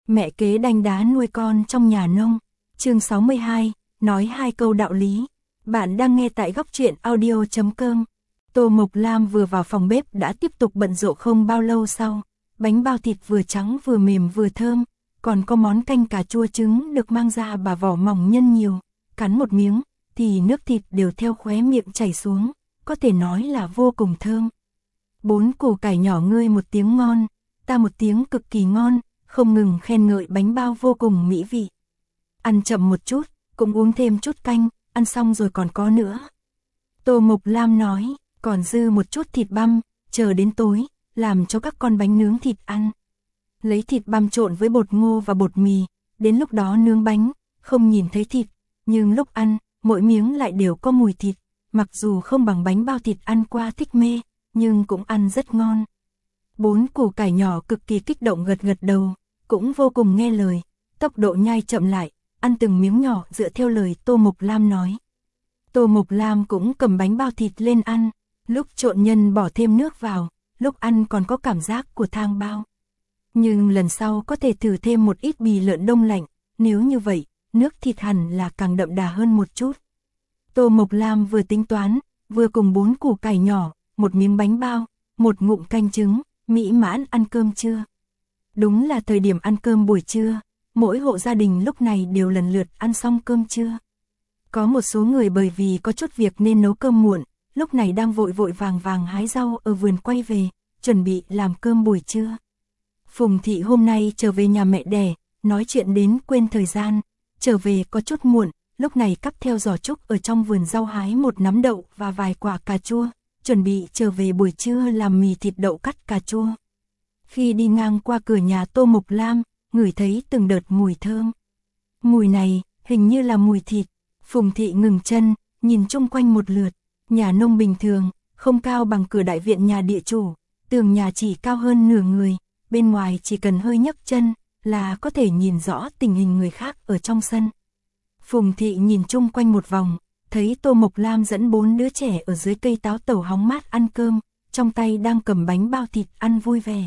Mẹ kế đanh đá nuôi con trong nhà nông. Chương 62, nói 2 câu đạo lý. Bạn đang nghe tại góc truyện audio.com. Tô Mộc Lam vừa vào phòng bếp đã tiếp tục bận rộn không bao lâu sau. Bánh bao thịt vừa trắng vừa mềm vừa thơm, còn có món canh cà chua trứng được mang ra bà vỏ mỏng nhân nhiều. Cắn một miếng, thì nước thịt đều theo khóe miệng chảy xuống, có thể nói là vô cùng thơm. 4 củ cải nhỏ ngươi một tiếng ngon, ta một tiếng cực kỳ ngon, không ngừng khen ngợi bánh bao vô cùng mỹ vị. Ăn chậm một chút, cũng uống thêm chút canh, ăn xong rồi còn có nữa. Tô Mộc Lam nói, còn dư một chút thịt băm, chờ đến tối, làm cho các con bánh nướng thịt ăn. Lấy thịt băm trộn với bột ngô và bột mì, đến lúc đó nướng bánh, không nhìn thấy thịt, nhưng lúc ăn, mỗi miếng lại đều có mùi thịt, mặc dù không bằng bánh bao thịt ăn qua thích mê, nhưng cũng ăn rất ngon. 4 củ cải nhỏ cực kỳ kích động gật gật đầu, cũng vô cùng nghe lời, tốc độ nhai chậm lại, ăn từng miếng nhỏ dựa theo lời Tô Mộc Lam nói. Tô Mộc Lam cũng cầm bánh bao thịt lên ăn, lúc trộn nhân bỏ thêm nước vào, lúc ăn còn có cảm giác của thang bao. Nhưng lần sau có thể thử thêm một ít bì lợn đông lạnh, nếu như vậy, nước thịt hẳn là càng đậm đà hơn một chút. Tô Mộc Lam vừa tính toán, vừa cùng 4 củ cải nhỏ, một miếng bánh bao, một ngụm canh trứng, mỹ mãn ăn cơm trưa. Đúng là thời điểm ăn cơm buổi trưa, mỗi hộ gia đình lúc này đều lần lượt ăn xong cơm trưa. Có một số người bởi vì có chút việc nên nấu cơm muộn, lúc này đang vội vội vàng vàng hái rau ở vườn quay về, chuẩn bị làm cơm buổi trưa. Phùng Thị hôm nay trở về nhà mẹ đẻ, nói chuyện đến quên thời gian, trở về có chút muộn, lúc này cắp theo giỏ trúc ở trong vườn rau hái một nắm đậu và vài quả cà chua, chuẩn bị trở về buổi trưa làm mì thịt đậu cắt cà chua. Khi đi ngang qua cửa nhà Tô Mộc Lam, ngửi thấy từng đợt mùi thơm. Mùi này, hình như là mùi thịt. Phùng Thị ngừng chân, nhìn chung quanh một lượt, nhà nông bình thường, không cao bằng cửa đại viện nhà địa chủ, tường nhà chỉ cao hơn nửa người, bên ngoài chỉ cần hơi nhấc chân là có thể nhìn rõ tình hình người khác ở trong sân. Phùng Thị nhìn chung quanh một vòng, thấy Tô Mộc Lam dẫn 4 đứa trẻ ở dưới cây táo tẩu hóng mát ăn cơm, trong tay đang cầm bánh bao thịt ăn vui vẻ.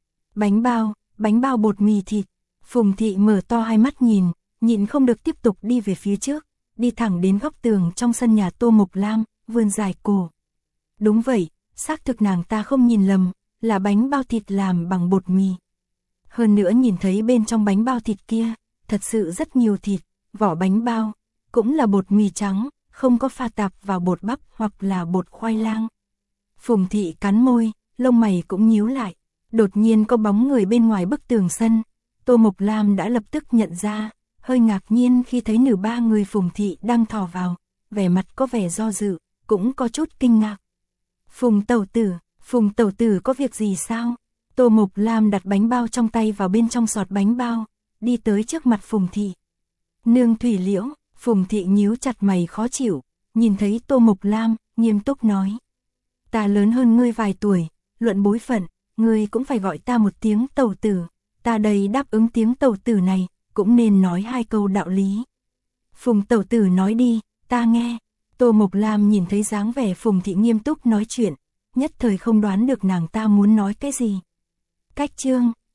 Bánh bao bột mì thịt. Phùng Thị mở to hai mắt nhìn không được tiếp tục đi về phía trước, đi thẳng đến góc tường trong sân nhà Tô Mộc Lam, vươn dài cổ. Đúng vậy, xác thực nàng ta không nhìn lầm, là bánh bao thịt làm bằng bột mì. Hơn nữa nhìn thấy bên trong bánh bao thịt kia, thật sự rất nhiều thịt, vỏ bánh bao, cũng là bột mì trắng, không có pha tạp vào bột bắp hoặc là bột khoai lang. Phùng Thị cắn môi, lông mày cũng nhíu lại, đột nhiên có bóng người bên ngoài bức tường sân. Tô Mộc Lam đã lập tức nhận ra, hơi ngạc nhiên khi thấy nửa ba người Phùng Thị đang thò vào, vẻ mặt có vẻ do dự, cũng có chút kinh ngạc. Phùng Tẩu tử có việc gì sao? Tô Mộc Lam đặt bánh bao trong tay vào bên trong sọt bánh bao, đi tới trước mặt Phùng Thị. Nương Thủy Liễu. Phùng Thị nhíu chặt mày khó chịu, nhìn thấy Tô Mộc Lam, nghiêm túc nói. Ta lớn hơn ngươi vài tuổi, luận bối phận, ngươi cũng phải gọi ta một tiếng tẩu tử, ta đây đáp ứng tiếng tẩu tử này, cũng nên nói 2 câu đạo lý. Phùng tẩu tử nói đi, ta nghe. Tô Mộc Lam nhìn thấy dáng vẻ Phùng Thị nghiêm túc nói chuyện, nhất thời không đoán được nàng ta muốn nói cái gì. Cách chương